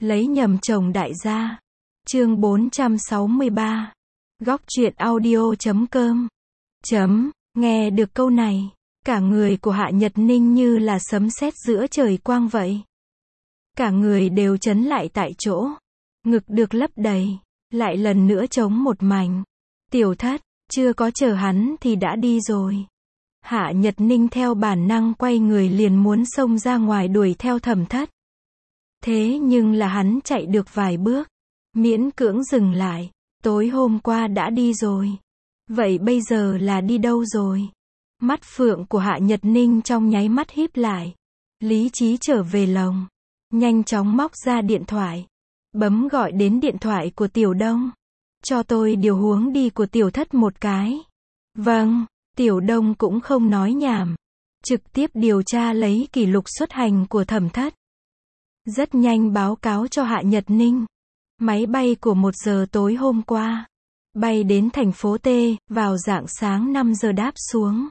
Lấy nhầm chồng đại gia. Chương 463. Góc truyện audio.com. Nghe được câu này, cả người của Hạ Nhật Ninh như là sấm sét giữa trời quang vậy. Cả người đều chấn lại tại chỗ. Ngực được lấp đầy, lại lần nữa trống một mảnh. Tiểu Thất, chưa có chờ hắn thì đã đi rồi. Hạ Nhật Ninh theo bản năng quay người liền muốn xông ra ngoài đuổi theo Thẩm Thất. Thế nhưng là hắn chạy được vài bước, miễn cưỡng dừng lại. Tối hôm qua đã đi rồi. Vậy bây giờ là đi đâu rồi? Mắt phượng của Hạ Nhật Ninh trong nháy mắt híp lại. Lý trí trở về lồng. Nhanh chóng móc ra điện thoại. Bấm gọi đến điện thoại của Tiểu Đông. Cho tôi điều hướng đi của Tiểu Thất một cái. Vâng, Tiểu Đông cũng không nói nhảm. Trực tiếp điều tra lấy kỷ lục xuất hành của Thẩm Thất. Rất nhanh báo cáo cho Hạ Nhật Ninh. Máy bay của 1 giờ tối hôm qua. Bay đến thành phố T, vào rạng sáng 5 giờ đáp xuống.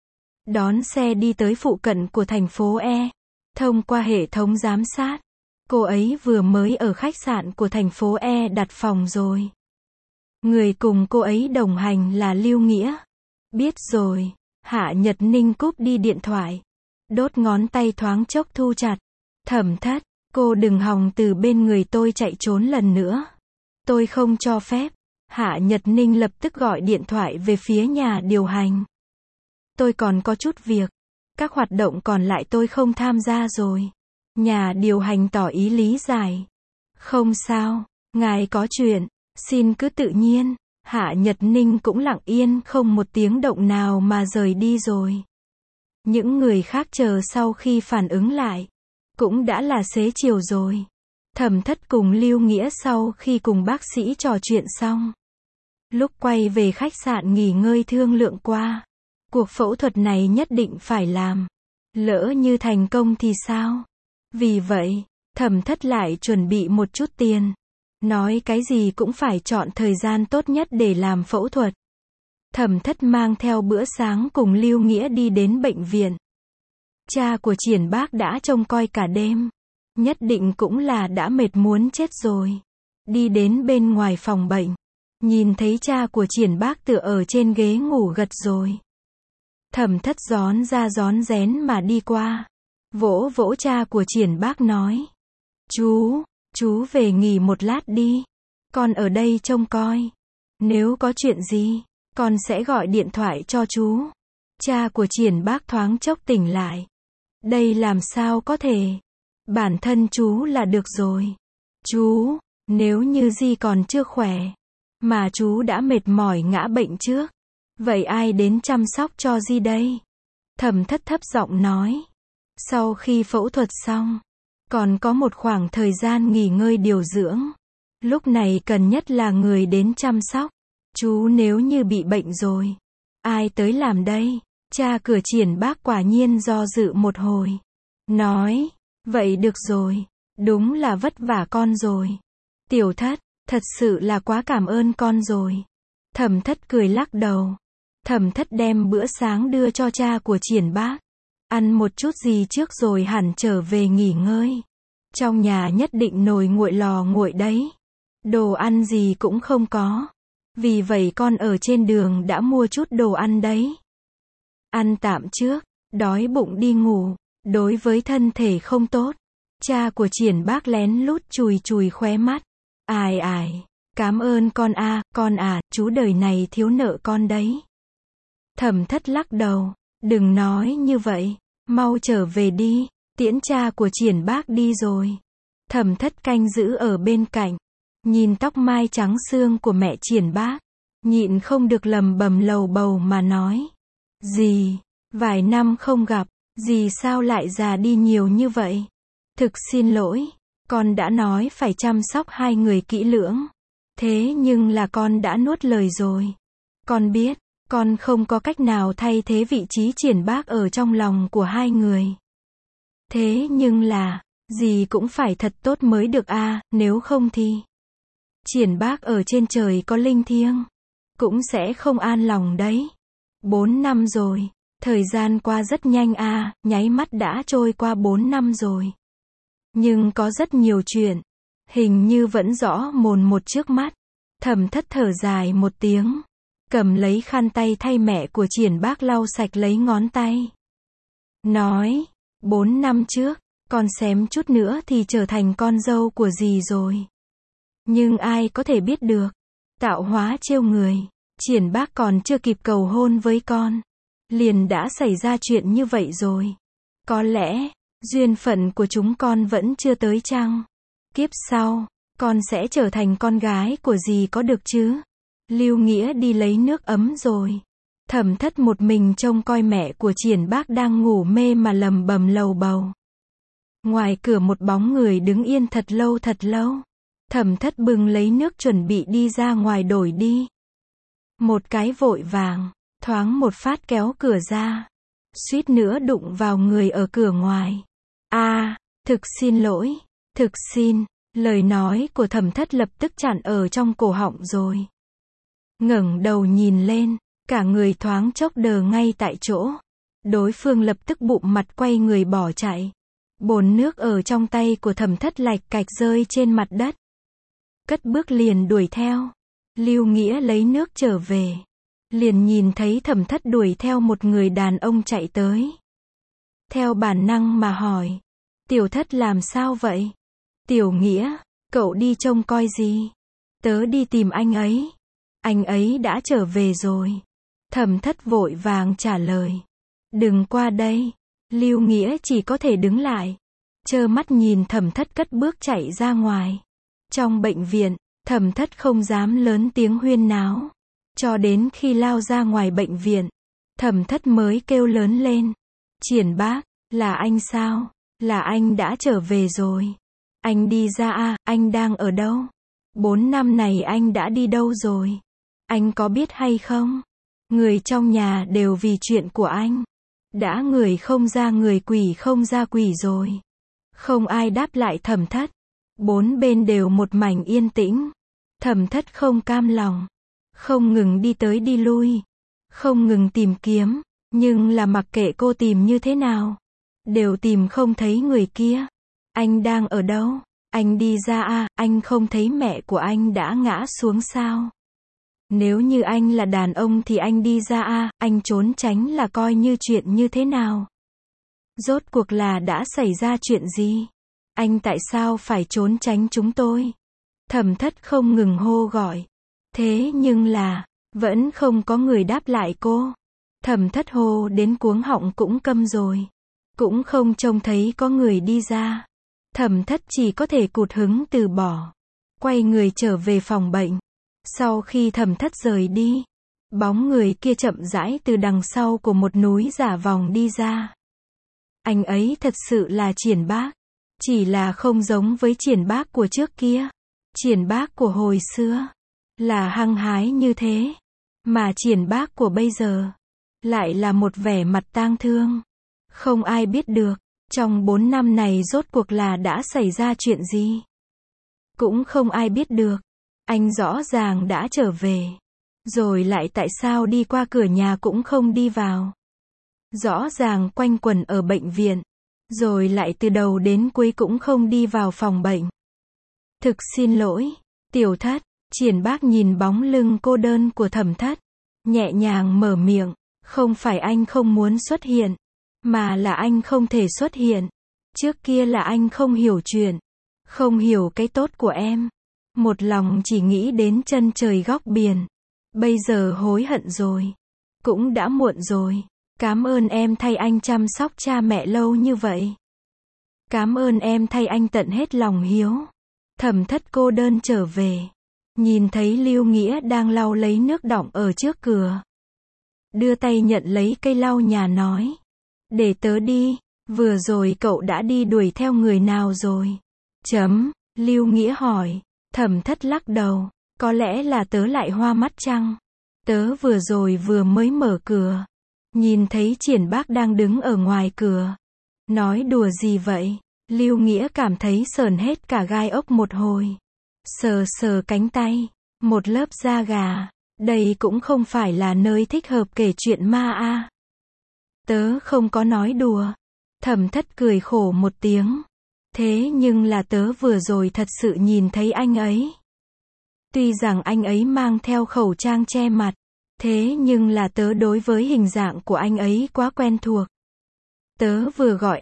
Đón xe đi tới phụ cận của thành phố E. Thông qua hệ thống giám sát. Cô ấy vừa mới ở khách sạn của thành phố E đặt phòng rồi. Người cùng cô ấy đồng hành là Lưu Nghĩa. Biết rồi. Hạ Nhật Ninh cúp đi điện thoại. Đốt ngón tay thoáng chốc thu chặt. Thẩm Thất, cô đừng hòng từ bên người tôi chạy trốn lần nữa. Tôi không cho phép. Hạ Nhật Ninh lập tức gọi điện thoại về phía nhà điều hành. Tôi còn có chút việc. Các hoạt động còn lại tôi không tham gia rồi. Nhà điều hành tỏ ý lý giải. Không sao, ngài có chuyện, xin cứ tự nhiên. Hạ Nhật Ninh cũng lặng yên không một tiếng động nào mà rời đi rồi. Những người khác chờ sau khi phản ứng lại. Cũng đã là xế chiều rồi. Thẩm Thất cùng Lưu Nghĩa sau khi cùng bác sĩ trò chuyện xong. Lúc quay về khách sạn nghỉ ngơi thương lượng qua. Cuộc phẫu thuật này nhất định phải làm. Lỡ như thành công thì sao? Vì vậy, Thẩm Thất lại chuẩn bị một chút tiền. Nói cái gì cũng phải chọn thời gian tốt nhất để làm phẫu thuật. Thẩm Thất mang theo bữa sáng cùng Lưu Nghĩa đi đến bệnh viện. Cha của Triển Bác đã trông coi cả đêm. Nhất định cũng là đã mệt muốn chết rồi. Đi đến bên ngoài phòng bệnh. Nhìn thấy cha của Triển Bác tựa ở trên ghế ngủ gật rồi. Thẩm Thất rón ra rón rén mà đi qua. Vỗ vỗ cha của Triển Bác nói. Chú về nghỉ một lát đi. Con ở đây trông coi. Nếu có chuyện gì, con sẽ gọi điện thoại cho chú. Cha của Triển Bác thoáng chốc tỉnh lại. Đây làm sao có thể. Bản thân chú là được rồi. Chú, nếu như Di còn chưa khỏe, mà chú đã mệt mỏi ngã bệnh trước, vậy ai đến chăm sóc cho Di đây? Thẩm Thất thấp giọng nói. Sau khi phẫu thuật xong, còn có một khoảng thời gian nghỉ ngơi điều dưỡng. Lúc này cần nhất là người đến chăm sóc. Chú nếu như bị bệnh rồi, ai tới làm đây? Cha cửa Triển Bác quả nhiên do dự một hồi. Nói, vậy được rồi, đúng là vất vả con rồi. Tiểu Thất, thật sự là quá cảm ơn con rồi. Thẩm Thất cười lắc đầu. Thẩm Thất đem bữa sáng đưa cho cha của Triển Bác. Ăn một chút gì trước rồi hẳn trở về nghỉ ngơi. Trong nhà nhất định nồi nguội lò nguội đấy. Đồ ăn gì cũng không có. Vì vậy con ở trên đường đã mua chút đồ ăn đấy. Ăn tạm trước, đói bụng đi ngủ, đối với thân thể không tốt. Cha của Triển Bác lén lút chùi chùi khóe mắt. Ai, cảm ơn con con à, chú đời này thiếu nợ con đấy. Thẩm Thất lắc đầu, đừng nói như vậy, mau trở về đi, tiễn cha của Triển Bác đi rồi. Thẩm Thất canh giữ ở bên cạnh, nhìn tóc mai trắng xương của mẹ Triển Bác, nhịn không được lầm bầm lầu bầu mà nói. Dì, vài năm không gặp, dì sao lại già đi nhiều như vậy? Thực xin lỗi, con đã nói phải chăm sóc hai người kỹ lưỡng. Thế nhưng là con đã nuốt lời rồi. Con biết, con không có cách nào thay thế vị trí Triển Bác ở trong lòng của hai người. Thế nhưng là, dì cũng phải thật tốt mới được nếu không thì Triển Bác ở trên trời có linh thiêng, cũng sẽ không an lòng đấy. 4 năm rồi, thời gian qua rất nhanh nháy mắt đã trôi qua 4 năm rồi. Nhưng có rất nhiều chuyện, Hình như vẫn rõ mồn một trước mắt. Thẩm Thất thở dài một tiếng, cầm lấy khăn tay thay mẹ của Triển Bác lau sạch lấy ngón tay. Nói, 4 năm trước, con xém chút nữa thì trở thành con dâu của dì rồi. Nhưng ai có thể biết được, tạo hóa trêu người, Triển Bác còn chưa kịp cầu hôn với con, liền đã xảy ra chuyện như vậy rồi. Có lẽ, duyên phận của chúng con vẫn chưa tới chăng? Kiếp sau, con sẽ trở thành con gái của dì có được chứ? Lưu Nghĩa đi lấy nước ấm rồi. Thẩm Thất một mình trông coi mẹ của Triển Bác đang ngủ mê mà lầm bầm lầu bầu. Ngoài cửa một bóng người đứng yên thật lâu thật lâu. Thẩm Thất bưng lấy nước chuẩn bị đi ra ngoài đổi đi. Một cái vội vàng, thoáng một phát kéo cửa ra. Suýt nữa đụng vào người ở cửa ngoài. Thực xin lỗi, thực xin. Lời nói của Thẩm Thất lập tức chặn ở trong cổ họng rồi. Ngẩng đầu nhìn lên, cả người thoáng chốc đờ ngay tại chỗ. Đối phương lập tức bụm mặt quay người bỏ chạy. Bồn nước ở trong tay của Thẩm Thất lạch cạch rơi trên mặt đất. Cất bước liền đuổi theo. Lưu Nghĩa lấy nước trở về. Liền nhìn thấy Thẩm Thất đuổi theo một người đàn ông chạy tới. Theo bản năng mà hỏi. Tiểu Thất làm sao vậy? Tiểu Nghĩa, cậu đi trông coi gì? Tớ đi tìm anh ấy. Anh ấy đã trở về rồi. Thẩm Thất vội vàng trả lời. Đừng qua đây. Lưu Nghĩa chỉ có thể đứng lại. Trơ mắt nhìn Thẩm Thất cất bước chạy ra ngoài. Trong bệnh viện, Thẩm Thất không dám lớn tiếng huyên náo. Cho đến khi lao ra ngoài bệnh viện, Thẩm Thất mới kêu lớn lên. Triển Bác, là anh sao? Là anh đã trở về rồi. Anh đi ra à, anh đang ở đâu? 4 năm này anh đã đi đâu rồi? Anh có biết hay không? Người trong nhà đều vì chuyện của anh. Đã người không ra người quỷ không ra quỷ rồi. Không ai đáp lại Thẩm Thất. Bốn bên đều một mảnh yên tĩnh. Thẩm Thất không cam lòng. Không ngừng đi tới đi lui. Không ngừng tìm kiếm. Nhưng là mặc kệ cô tìm như thế nào. Đều tìm không thấy người kia. Anh đang ở đâu? Anh đi ra à, anh không thấy mẹ của anh đã ngã xuống sao? Nếu như anh là đàn ông thì anh đi ra à, anh trốn tránh là coi như chuyện như thế nào? Rốt cuộc là đã xảy ra chuyện gì? Anh tại sao phải trốn tránh chúng tôi? Thẩm Thất không ngừng hô gọi. Thế nhưng là, vẫn không có người đáp lại cô. Thẩm Thất hô đến cuống họng cũng câm rồi. Cũng không trông thấy có người đi ra. Thẩm Thất chỉ có thể cụt hứng từ bỏ. Quay người trở về phòng bệnh. Sau khi Thẩm Thất rời đi, bóng người kia chậm rãi từ đằng sau của một núi giả vòng đi ra. Anh ấy thật sự là Triển Bác. Chỉ là không giống với Triển Bác của trước kia. Triển Bác của hồi xưa là hăng hái như thế. Mà Triển Bác của bây giờ lại là một vẻ mặt tang thương. Không ai biết được, trong 4 năm này rốt cuộc là đã xảy ra chuyện gì. Cũng không ai biết được. Anh rõ ràng đã trở về. Rồi lại tại sao đi qua cửa nhà cũng không đi vào. Rõ ràng quanh quẩn ở bệnh viện. Rồi lại từ đầu đến cuối cũng không đi vào phòng bệnh. Thực xin lỗi, Tiểu Thất. Triển Bác nhìn bóng lưng cô đơn của Thẩm Thất. Nhẹ nhàng mở miệng. Không phải anh không muốn xuất hiện. Mà là anh không thể xuất hiện. Trước kia là anh không hiểu chuyện. Không hiểu cái tốt của em. Một lòng chỉ nghĩ đến chân trời góc biển. Bây giờ hối hận rồi. Cũng đã muộn rồi. Cảm ơn em thay anh chăm sóc cha mẹ lâu như vậy. Cảm ơn em thay anh tận hết lòng hiếu. Thẩm Thất cô đơn trở về. Nhìn thấy Lưu Nghĩa đang lau lấy nước đọng ở trước cửa. Đưa tay nhận lấy cây lau nhà nói. Để tớ đi. Vừa rồi cậu đã đi đuổi theo người nào rồi? Lưu Nghĩa hỏi. Thẩm Thất lắc đầu. Có lẽ là tớ lại hoa mắt chăng? Tớ vừa rồi vừa mới mở cửa. Nhìn thấy Triển Bác đang đứng ở ngoài cửa. Nói đùa gì vậy? Lưu Nghĩa cảm thấy sởn hết cả gai ốc một hồi. Sờ sờ cánh tay. Một lớp da gà. Đây cũng không phải là nơi thích hợp kể chuyện ma a. Tớ không có nói đùa. Thẩm Thất cười khổ một tiếng. Thế nhưng là tớ vừa rồi thật sự nhìn thấy anh ấy. Tuy rằng anh ấy mang theo khẩu trang che mặt, thế nhưng là tớ đối với hình dạng của anh ấy quá quen thuộc. Tớ vừa gọi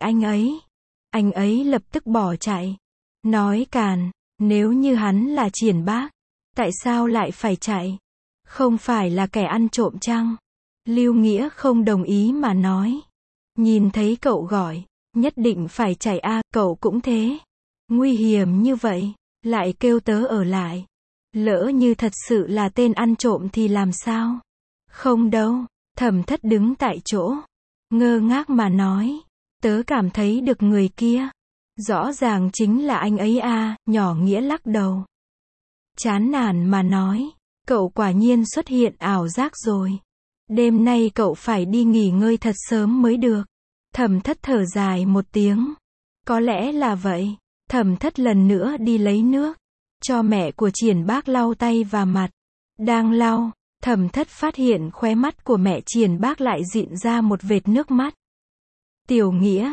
anh ấy lập tức bỏ chạy. Nói càn, nếu như hắn là Triển Bác, tại sao lại phải chạy? Không phải là kẻ ăn trộm chăng? Lưu Nghĩa không đồng ý mà nói. Nhìn thấy cậu gọi, nhất định phải chạy a, cậu cũng thế. Nguy hiểm như vậy, lại kêu tớ ở lại. Lỡ như thật sự là tên ăn trộm thì làm sao? Không đâu, Thẩm Thất đứng tại chỗ, ngơ ngác mà nói. Tớ cảm thấy được người kia. Rõ ràng chính là anh ấy a, Nhỏ Nghĩa lắc đầu. Chán nản mà nói. Cậu quả nhiên xuất hiện ảo giác rồi. Đêm nay cậu phải đi nghỉ ngơi thật sớm mới được. Thẩm Thất thở dài một tiếng. Có lẽ là vậy. Thẩm Thất lần nữa đi lấy nước, cho mẹ của Triển Bác lau tay và mặt. Đang lau, Thẩm Thất phát hiện khóe mắt của mẹ Triển Bác lại dịn ra một vệt nước mắt. Tiểu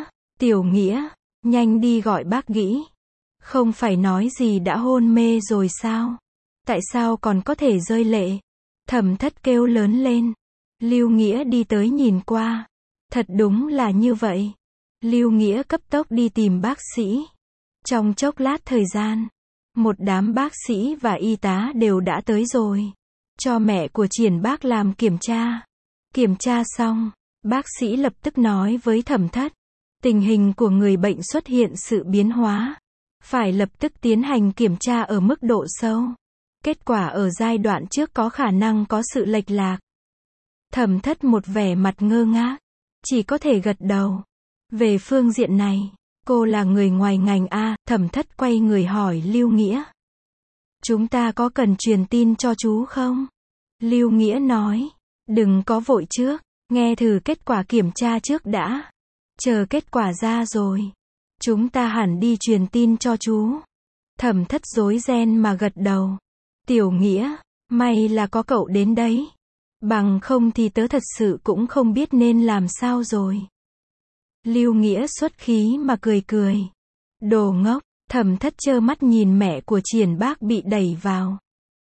Nghĩa, nhanh đi gọi bác Nghĩ. Không phải nói gì đã hôn mê rồi sao? Tại sao còn có thể rơi lệ? Thẩm Thất kêu lớn lên. Lưu Nghĩa đi tới nhìn qua. Thật đúng là như vậy. Lưu Nghĩa cấp tốc đi tìm bác sĩ. Trong chốc lát thời gian, một đám bác sĩ và y tá đều đã tới rồi. Cho mẹ của Triển Bác làm kiểm tra. Kiểm tra xong, bác sĩ lập tức nói với Thẩm Thất. Tình hình của người bệnh xuất hiện sự biến hóa. Phải lập tức tiến hành kiểm tra ở mức độ sâu. Kết quả ở giai đoạn trước có khả năng có sự lệch lạc. Thẩm Thất một vẻ mặt ngơ ngác, chỉ có thể gật đầu. Về phương diện này, cô là người ngoài ngành a. Thẩm Thất quay người hỏi Lưu Nghĩa. Chúng ta có cần truyền tin cho chú không? Lưu Nghĩa nói. Đừng có vội trước, nghe thử kết quả kiểm tra trước đã. Chờ kết quả ra rồi, chúng ta hẳn đi truyền tin cho chú. Thẩm Thất rối ren mà gật đầu. Tiểu Nghĩa, may là có cậu đến đấy. Bằng không thì tớ thật sự cũng không biết nên làm sao rồi. Lưu Nghĩa xuất khí mà cười. Đồ ngốc. Thẩm Thất trơ mắt nhìn mẹ của Triển Bác bị đẩy vào.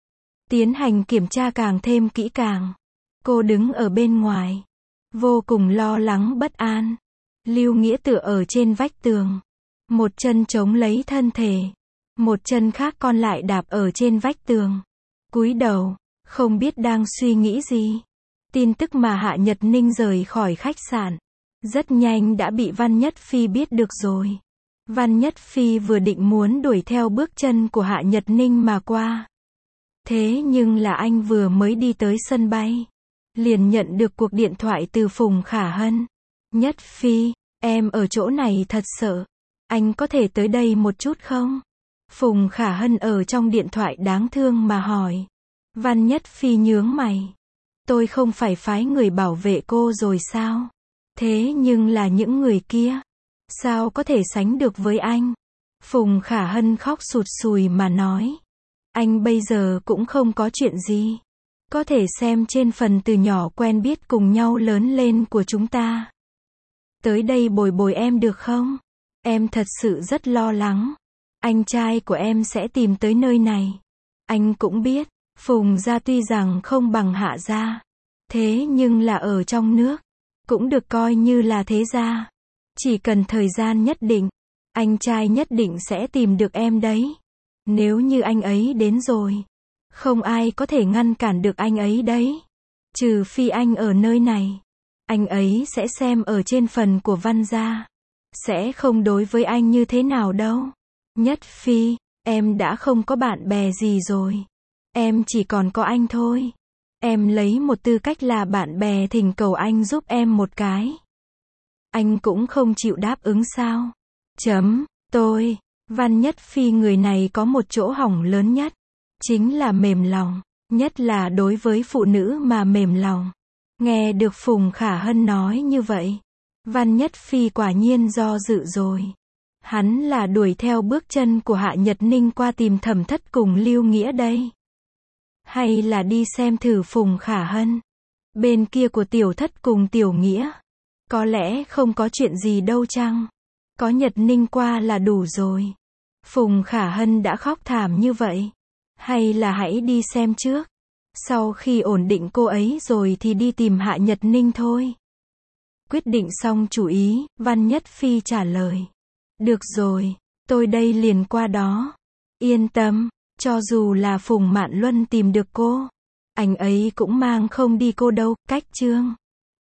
Tiến hành kiểm tra càng thêm kỹ càng. Cô đứng ở bên ngoài, vô cùng lo lắng bất an. Lưu Nghĩa tựa ở trên vách tường, một chân chống lấy thân thể, một chân khác còn lại đạp ở trên vách tường. Cúi đầu, không biết đang suy nghĩ gì. Tin tức mà Hạ Nhật Ninh rời khỏi khách sạn, rất nhanh đã bị Văn Nhất Phi biết được rồi. Văn Nhất Phi vừa định muốn đuổi theo bước chân của Hạ Nhật Ninh mà qua. Thế nhưng là anh vừa mới đi tới sân bay, liền nhận được cuộc điện thoại từ Phùng Khả Hân. Nhất Phi, em ở chỗ này thật sợ. Anh có thể tới đây một chút không? Phùng Khả Hân ở trong điện thoại đáng thương mà hỏi. Văn Nhất Phi nhướng mày. Tôi không phải phái người bảo vệ cô rồi sao? Thế nhưng là những người kia, sao có thể sánh được với anh? Phùng Khả Hân khóc sụt sùi mà nói. Anh bây giờ cũng không có chuyện gì. Có thể xem trên phần từ nhỏ quen biết cùng nhau lớn lên của chúng ta. Tới đây bồi bồi em được không? Em thật sự rất lo lắng. Anh trai của em sẽ tìm tới nơi này. Anh cũng biết, Phùng gia tuy rằng không bằng Hạ gia, thế nhưng là ở trong nước, cũng được coi như là thế gia. Chỉ cần thời gian nhất định, anh trai nhất định sẽ tìm được em đấy. Nếu như anh ấy đến rồi, không ai có thể ngăn cản được anh ấy đấy. Trừ phi anh ở nơi này, anh ấy sẽ xem ở trên phần của Văn gia, sẽ không đối với anh như thế nào đâu. Nhất Phi, em đã không có bạn bè gì rồi. Em chỉ còn có anh thôi. Em lấy một tư cách là bạn bè thỉnh cầu anh giúp em một cái. Anh cũng không chịu đáp ứng sao? Tôi, Văn Nhất Phi người này có một chỗ hỏng lớn nhất, chính là mềm lòng, nhất là đối với phụ nữ mà mềm lòng. Nghe được Phùng Khả Hân nói như vậy, Văn Nhất Phi quả nhiên do dự rồi. Hắn là đuổi theo bước chân của Hạ Nhật Ninh qua tìm Thẩm Thất cùng Lưu Nghĩa đây. Hay là đi xem thử Phùng Khả Hân, bên kia của Tiểu Thất cùng Tiểu Nghĩa, có lẽ không có chuyện gì đâu chăng? Có Nhật Ninh qua là đủ rồi. Phùng Khả Hân đã khóc thảm như vậy. Hay là hãy đi xem trước. Sau khi ổn định cô ấy rồi thì đi tìm Hạ Nhật Ninh thôi. Quyết định xong chủ ý, Văn Nhất Phi trả lời. Được rồi, tôi đây liền qua đó. Yên tâm, cho dù là Phùng Mạn Luân tìm được cô, anh ấy cũng mang không đi cô đâu, cách Trương.